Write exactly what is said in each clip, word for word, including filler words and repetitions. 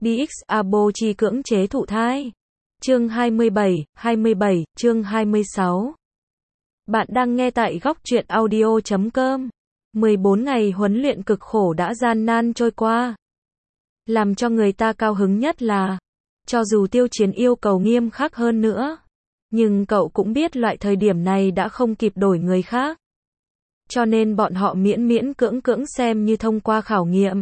đê ích Abo chi cưỡng chế thụ thai. Chương hai mươi bảy, hai mươi bảy, chương hai mươi sáu. Bạn đang nghe tại góc truyện audio chấm com. mười bốn ngày huấn luyện cực khổ đã gian nan trôi qua. Làm cho người ta cao hứng nhất là, cho dù Tiêu Chiến yêu cầu nghiêm khắc hơn nữa, nhưng cậu cũng biết loại thời điểm này đã không kịp đổi người khác. Cho nên bọn họ miễn miễn cưỡng cưỡng xem như thông qua khảo nghiệm.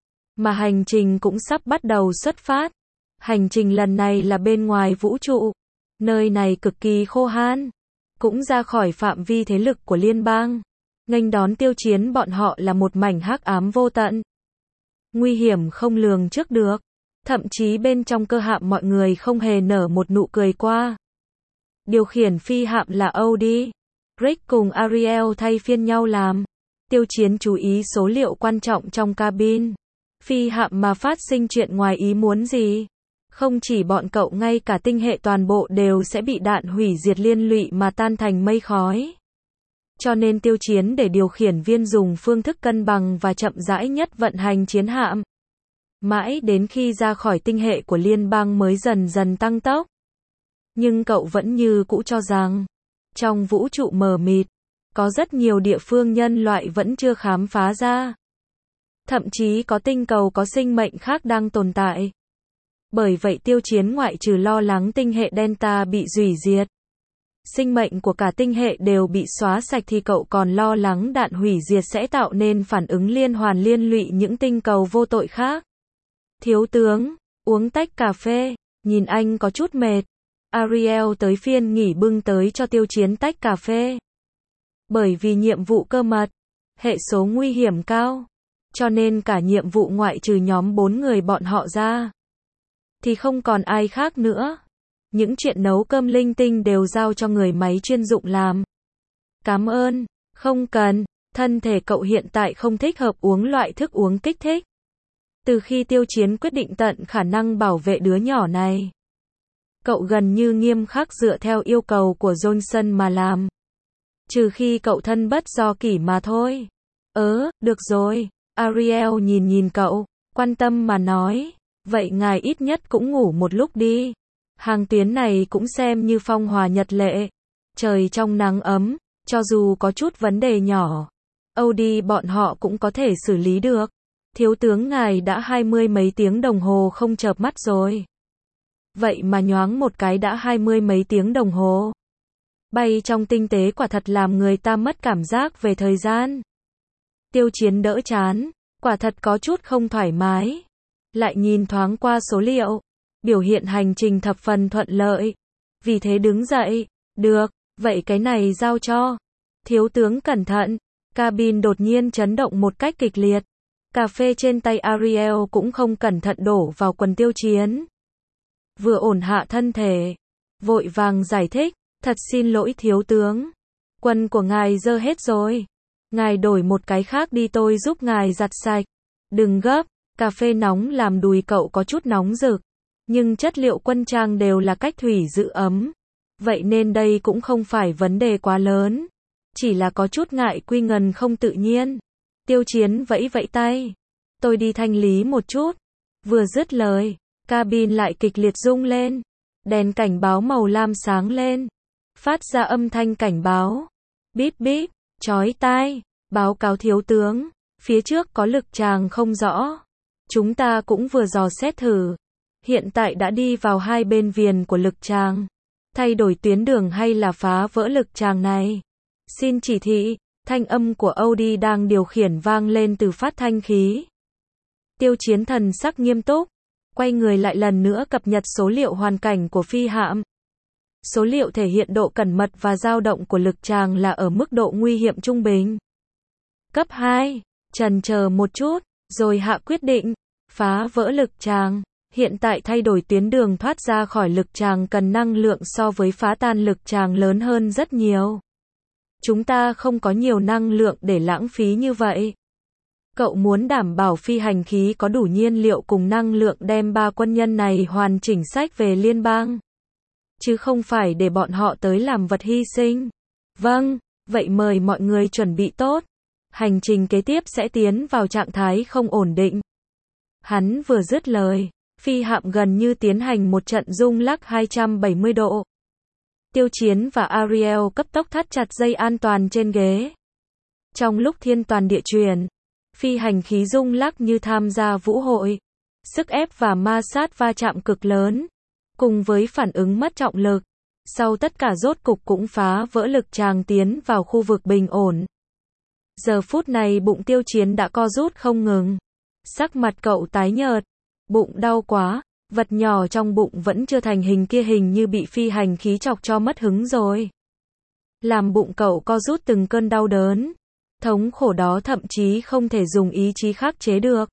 Mà hành trình cũng sắp bắt đầu xuất phát. Hành trình lần này là bên ngoài vũ trụ. Nơi này cực kỳ khô khan. Cũng ra khỏi phạm vi thế lực của liên bang. Nghênh đón Tiêu Chiến bọn họ là một mảnh hắc ám vô tận. Nguy hiểm không lường trước được. Thậm chí bên trong cơ hạm mọi người không hề nở một nụ cười qua. Điều khiển phi hạm là Audi. Rick cùng Ariel thay phiên nhau làm. Tiêu Chiến chú ý số liệu quan trọng trong cabin. Phi hạm mà phát sinh chuyện ngoài ý muốn gì? Không chỉ bọn cậu, ngay cả tinh hệ toàn bộ đều sẽ bị đạn hủy diệt liên lụy mà tan thành mây khói. Cho nên Tiêu Chiến để điều khiển viên dùng phương thức cân bằng và chậm rãi nhất vận hành chiến hạm. Mãi đến khi ra khỏi tinh hệ của liên bang mới dần dần tăng tốc. Nhưng cậu vẫn như cũ cho rằng, trong vũ trụ mờ mịt, có rất nhiều địa phương nhân loại vẫn chưa khám phá ra. Thậm chí có tinh cầu có sinh mệnh khác đang tồn tại. Bởi vậy Tiêu Chiến ngoại trừ lo lắng tinh hệ Delta bị hủy diệt, sinh mệnh của cả tinh hệ đều bị xóa sạch, thì cậu còn lo lắng đạn hủy diệt sẽ tạo nên phản ứng liên hoàn liên lụy những tinh cầu vô tội khác. Thiếu tướng, uống tách cà phê, nhìn anh có chút mệt. Ariel tới phiên nghỉ bưng tới cho Tiêu Chiến tách cà phê. Bởi vì nhiệm vụ cơ mật, hệ số nguy hiểm cao, cho nên cả nhiệm vụ ngoại trừ nhóm bốn người bọn họ ra, thì không còn ai khác nữa. Những chuyện nấu cơm linh tinh đều giao cho người máy chuyên dụng làm. Cảm ơn, không cần, thân thể cậu hiện tại không thích hợp uống loại thức uống kích thích. Từ khi Tiêu Chiến quyết định tận khả năng bảo vệ đứa nhỏ này, cậu gần như nghiêm khắc dựa theo yêu cầu của Johnson mà làm. Trừ khi cậu thân bất do kỷ mà thôi. Ớ, được rồi. Ariel nhìn nhìn cậu, quan tâm mà nói. Vậy ngài ít nhất cũng ngủ một lúc đi. Hàng tuyến này cũng xem như phong hòa nhật lệ. Trời trong nắng ấm, cho dù có chút vấn đề nhỏ, Audi bọn họ cũng có thể xử lý được. Thiếu tướng ngài đã hai mươi mấy tiếng đồng hồ không chợp mắt rồi. Vậy mà nhoáng một cái đã hai mươi mấy tiếng đồng hồ. Bay trong tinh tế quả thật làm người ta mất cảm giác về thời gian. Tiêu Chiến đỡ chán, quả thật có chút không thoải mái. Lại nhìn thoáng qua số liệu, biểu hiện hành trình thập phần thuận lợi. Vì thế đứng dậy, được, vậy cái này giao cho. Thiếu tướng cẩn thận, cabin đột nhiên chấn động một cách kịch liệt. Cà phê trên tay Ariel cũng không cẩn thận đổ vào quần Tiêu Chiến. Vừa ổn hạ thân thể, vội vàng giải thích, thật xin lỗi thiếu tướng. Quần của ngài dơ hết rồi. Ngài đổi một cái khác đi, tôi giúp ngài giặt sạch. Đừng gấp, cà phê nóng làm đùi cậu có chút nóng rực. Nhưng chất liệu quân trang đều là cách thủy giữ ấm. Vậy nên đây cũng không phải vấn đề quá lớn. Chỉ là có chút ngại quy ngần không tự nhiên. Tiêu Chiến vẫy vẫy tay. Tôi đi thanh lý một chút. Vừa dứt lời, cabin lại kịch liệt rung lên. Đèn cảnh báo màu lam sáng lên. Phát ra âm thanh cảnh báo. Bíp bíp, chói tai. Báo cáo thiếu tướng. Phía trước có lực tràng không rõ. Chúng ta cũng vừa dò xét thử. Hiện tại đã đi vào hai bên viền của lực tràng. Thay đổi tuyến đường hay là phá vỡ lực tràng này? Xin chỉ thị. Thanh âm của Audi đang điều khiển vang lên từ phát thanh khí. Tiêu Chiến thần sắc nghiêm túc. Quay người lại lần nữa cập nhật số liệu hoàn cảnh của phi hạm. Số liệu thể hiện độ cẩn mật và dao động của lực tràng là ở mức độ nguy hiểm trung bình. Cấp hai. Chần chờ một chút, rồi hạ quyết định. Phá vỡ lực tràng. Hiện tại thay đổi tuyến đường thoát ra khỏi lực tràng cần năng lượng so với phá tan lực tràng lớn hơn rất nhiều. Chúng ta không có nhiều năng lượng để lãng phí như vậy. Cậu muốn đảm bảo phi hành khí có đủ nhiên liệu cùng năng lượng đem ba quân nhân này hoàn chỉnh sách về liên bang. Chứ không phải để bọn họ tới làm vật hy sinh. Vâng, vậy mời mọi người chuẩn bị tốt. Hành trình kế tiếp sẽ tiến vào trạng thái không ổn định. Hắn vừa dứt lời, phi hạm gần như tiến hành một trận rung lắc hai trăm bảy mươi độ. Tiêu Chiến và Ariel cấp tốc thắt chặt dây an toàn trên ghế. Trong lúc thiên toàn địa chuyển, phi hành khí rung lắc như tham gia vũ hội. Sức ép và ma sát va chạm cực lớn, cùng với phản ứng mất trọng lực. Sau tất cả rốt cục cũng phá vỡ lực tràng tiến vào khu vực bình ổn. Giờ phút này bụng Tiêu Chiến đã co rút không ngừng. Sắc mặt cậu tái nhợt. Bụng đau quá, vật nhỏ trong bụng vẫn chưa thành hình kia hình như bị phi hành khí chọc cho mất hứng rồi. Làm bụng cậu co rút từng cơn đau đớn. Thống khổ đó thậm chí không thể dùng ý chí khắc chế được.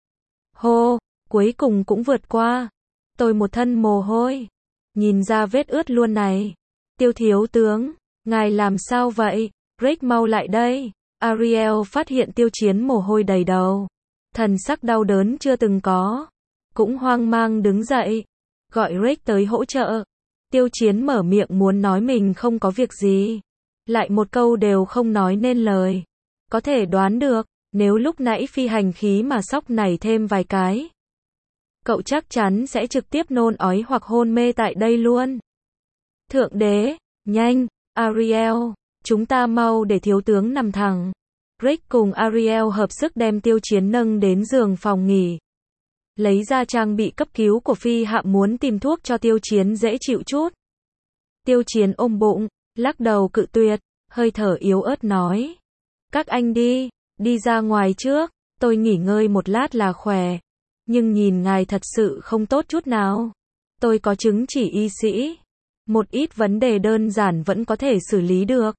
Hô, cuối cùng cũng vượt qua. Tôi một thân mồ hôi. Nhìn ra vết ướt luôn này. Tiêu thiếu tướng, ngài làm sao vậy? Rick mau lại đây. Ariel phát hiện Tiêu Chiến mồ hôi đầy đầu. Thần sắc đau đớn chưa từng có. Cũng hoang mang đứng dậy. Gọi Rick tới hỗ trợ. Tiêu Chiến mở miệng muốn nói mình không có việc gì. Lại một câu đều không nói nên lời. Có thể đoán được, nếu lúc nãy phi hành khí mà sóc này thêm vài cái, cậu chắc chắn sẽ trực tiếp nôn ói hoặc hôn mê tại đây luôn. Thượng đế, nhanh, Ariel, chúng ta mau để thiếu tướng nằm thẳng. Rick cùng Ariel hợp sức đem Tiêu Chiến nâng đến giường phòng nghỉ. Lấy ra trang bị cấp cứu của phi hạm muốn tìm thuốc cho Tiêu Chiến dễ chịu chút. Tiêu Chiến ôm bụng, lắc đầu cự tuyệt, hơi thở yếu ớt nói. Các anh đi, đi ra ngoài trước, tôi nghỉ ngơi một lát là khỏe. Nhưng nhìn ngài thật sự không tốt chút nào. Tôi có chứng chỉ y sĩ. Một ít vấn đề đơn giản vẫn có thể xử lý được.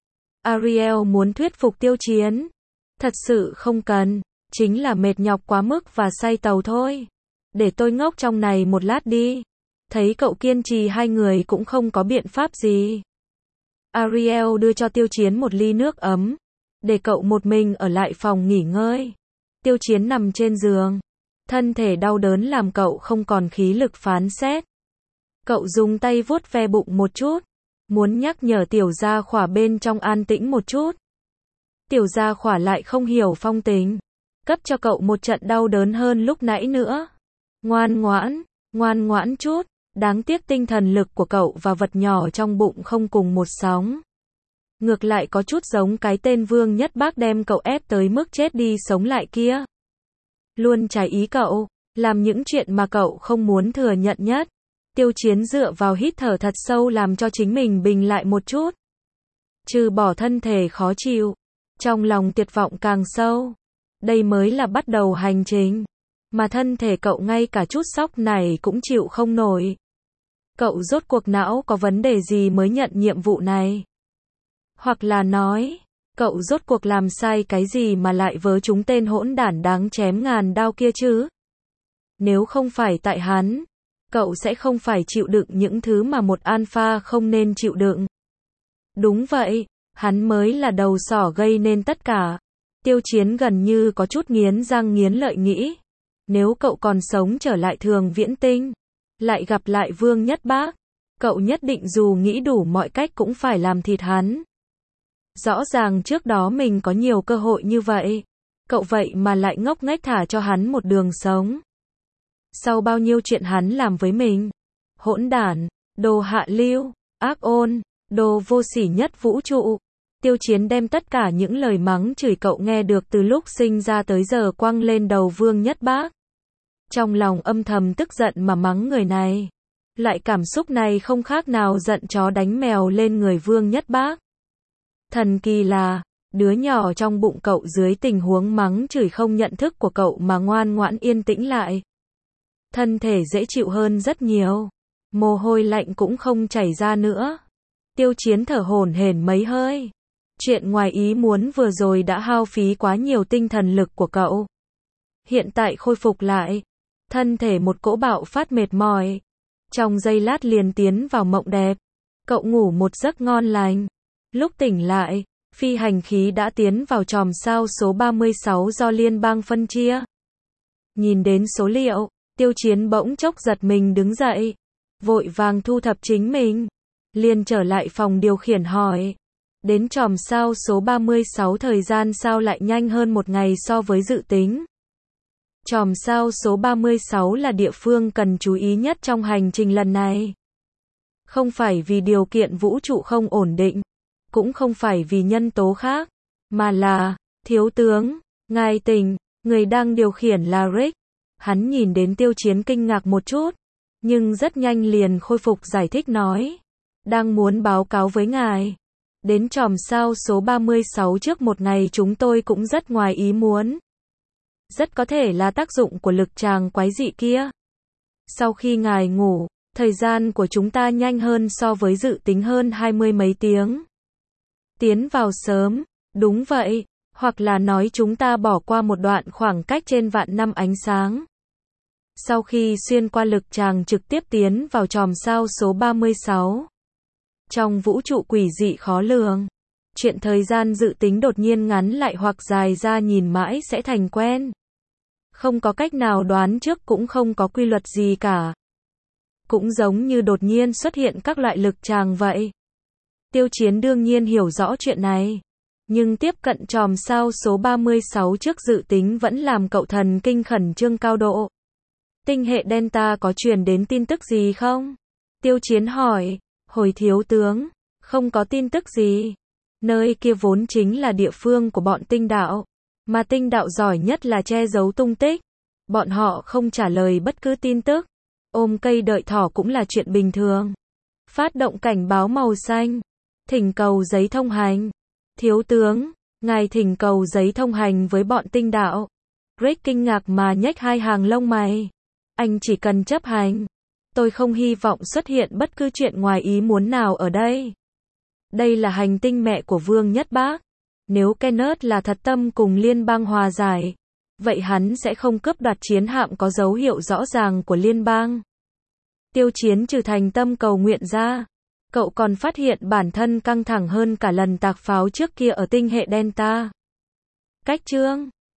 Ariel muốn thuyết phục Tiêu Chiến. Thật sự không cần, chính là mệt nhọc quá mức và say tàu thôi. Để tôi ngốc trong này một lát đi. Thấy cậu kiên trì hai người cũng không có biện pháp gì. Ariel đưa cho Tiêu Chiến một ly nước ấm. Để cậu một mình ở lại phòng nghỉ ngơi. Tiêu Chiến nằm trên giường. Thân thể đau đớn làm cậu không còn khí lực phán xét. Cậu dùng tay vuốt ve bụng một chút. Muốn nhắc nhở Tiểu Gia Khỏa bên trong an tĩnh một chút. Tiểu Gia Khỏa lại không hiểu phong tình. Cấp cho cậu một trận đau đớn hơn lúc nãy nữa. Ngoan ngoãn, ngoan ngoãn chút. Đáng tiếc tinh thần lực của cậu và vật nhỏ trong bụng không cùng một sóng. Ngược lại có chút giống cái tên Vương Nhất Bác đem cậu ép tới mức chết đi sống lại kia. Luôn trái ý cậu, làm những chuyện mà cậu không muốn thừa nhận nhất. Tiêu Chiến dựa vào hít thở thật sâu làm cho chính mình bình lại một chút. Trừ bỏ thân thể khó chịu, trong lòng tuyệt vọng càng sâu. Đây mới là bắt đầu hành trình. Mà thân thể cậu ngay cả chút sốc này cũng chịu không nổi. Cậu rốt cuộc não có vấn đề gì mới nhận nhiệm vụ này? Hoặc là nói, cậu rốt cuộc làm sai cái gì mà lại vớ chúng tên hỗn đản đáng chém ngàn đao kia chứ? Nếu không phải tại hắn, cậu sẽ không phải chịu đựng những thứ mà một alpha không nên chịu đựng. Đúng vậy, hắn mới là đầu sỏ gây nên tất cả. Tiêu Chiến gần như có chút nghiến răng nghiến lợi nghĩ. Nếu cậu còn sống trở lại Thường Viễn Tinh, lại gặp lại Vương Nhất Bác, cậu nhất định dù nghĩ đủ mọi cách cũng phải làm thịt hắn. Rõ ràng trước đó mình có nhiều cơ hội như vậy. Cậu vậy mà lại ngốc nghếch thả cho hắn một đường sống. Sau bao nhiêu chuyện hắn làm với mình. Hỗn đản, đồ hạ lưu, ác ôn, đồ vô sỉ nhất vũ trụ. Tiêu Chiến đem tất cả những lời mắng chửi cậu nghe được từ lúc sinh ra tới giờ quăng lên đầu Vương Nhất Bác. Trong lòng âm thầm tức giận mà mắng người này. Loại cảm xúc này không khác nào giận chó đánh mèo lên người Vương Nhất Bác. Thần kỳ là, đứa nhỏ trong bụng cậu dưới tình huống mắng chửi không nhận thức của cậu mà ngoan ngoãn yên tĩnh lại. Thân thể dễ chịu hơn rất nhiều. Mồ hôi lạnh cũng không chảy ra nữa. Tiêu Chiến thở hổn hển mấy hơi. Chuyện ngoài ý muốn vừa rồi đã hao phí quá nhiều tinh thần lực của cậu. Hiện tại khôi phục lại. Thân thể một cỗ bạo phát mệt mỏi. Trong giây lát liền tiến vào mộng đẹp. Cậu ngủ một giấc ngon lành. Lúc tỉnh lại, phi hành khí đã tiến vào chòm sao số ba mươi sáu do liên bang phân chia. Nhìn đến số liệu, Tiêu Chiến bỗng chốc giật mình đứng dậy. Vội vàng thu thập chính mình. Liền trở lại phòng điều khiển hỏi. Đến chòm sao số ba mươi sáu thời gian sao lại nhanh hơn một ngày so với dự tính. Chòm sao số ba mươi sáu là địa phương cần chú ý nhất trong hành trình lần này. Không phải vì điều kiện vũ trụ không ổn định, cũng không phải vì nhân tố khác, mà là, thiếu tướng, ngài tỉnh, người đang điều khiển là Rick. Hắn nhìn đến Tiêu Chiến kinh ngạc một chút, nhưng rất nhanh liền khôi phục giải thích nói. Đang muốn báo cáo với ngài. Đến chòm sao số ba mươi sáu trước một ngày chúng tôi cũng rất ngoài ý muốn. Rất có thể là tác dụng của lực tràng quái dị kia. Sau khi ngài ngủ, thời gian của chúng ta nhanh hơn so với dự tính hơn hai mươi mấy tiếng. Tiến vào sớm, đúng vậy, hoặc là nói chúng ta bỏ qua một đoạn khoảng cách trên vạn năm ánh sáng. Sau khi xuyên qua lực tràng trực tiếp tiến vào chòm sao số ba mươi sáu. Trong vũ trụ quỷ dị khó lường, chuyện thời gian dự tính đột nhiên ngắn lại hoặc dài ra nhìn mãi sẽ thành quen. Không có cách nào đoán trước cũng không có quy luật gì cả. Cũng giống như đột nhiên xuất hiện các loại lực tràng vậy. Tiêu Chiến đương nhiên hiểu rõ chuyện này. Nhưng tiếp cận chòm sao số ba mươi sáu trước dự tính vẫn làm cậu thần kinh khẩn trương cao độ. Tinh hệ Delta có truyền đến tin tức gì không? Tiêu Chiến hỏi. Hồi thiếu tướng, không có tin tức gì. Nơi kia vốn chính là địa phương của bọn tinh đạo. Mà tinh đạo giỏi nhất là che giấu tung tích. Bọn họ không trả lời bất cứ tin tức. Ôm cây đợi thỏ cũng là chuyện bình thường. Phát động cảnh báo màu xanh. Thỉnh cầu giấy thông hành. Thiếu tướng, ngài thỉnh cầu giấy thông hành với bọn tinh đạo. Rick kinh ngạc mà nhếch hai hàng lông mày. Anh chỉ cần chấp hành. Tôi không hy vọng xuất hiện bất cứ chuyện ngoài ý muốn nào ở đây. Đây là hành tinh mẹ của Vương Nhất Bác. Nếu Kenneth là thật tâm cùng liên bang hòa giải, vậy hắn sẽ không cướp đoạt chiến hạm có dấu hiệu rõ ràng của liên bang. Tiêu Chiến trừ thành tâm cầu nguyện ra. Cậu còn phát hiện bản thân căng thẳng hơn cả lần tạc pháo trước kia ở tinh hệ Delta. Cách chương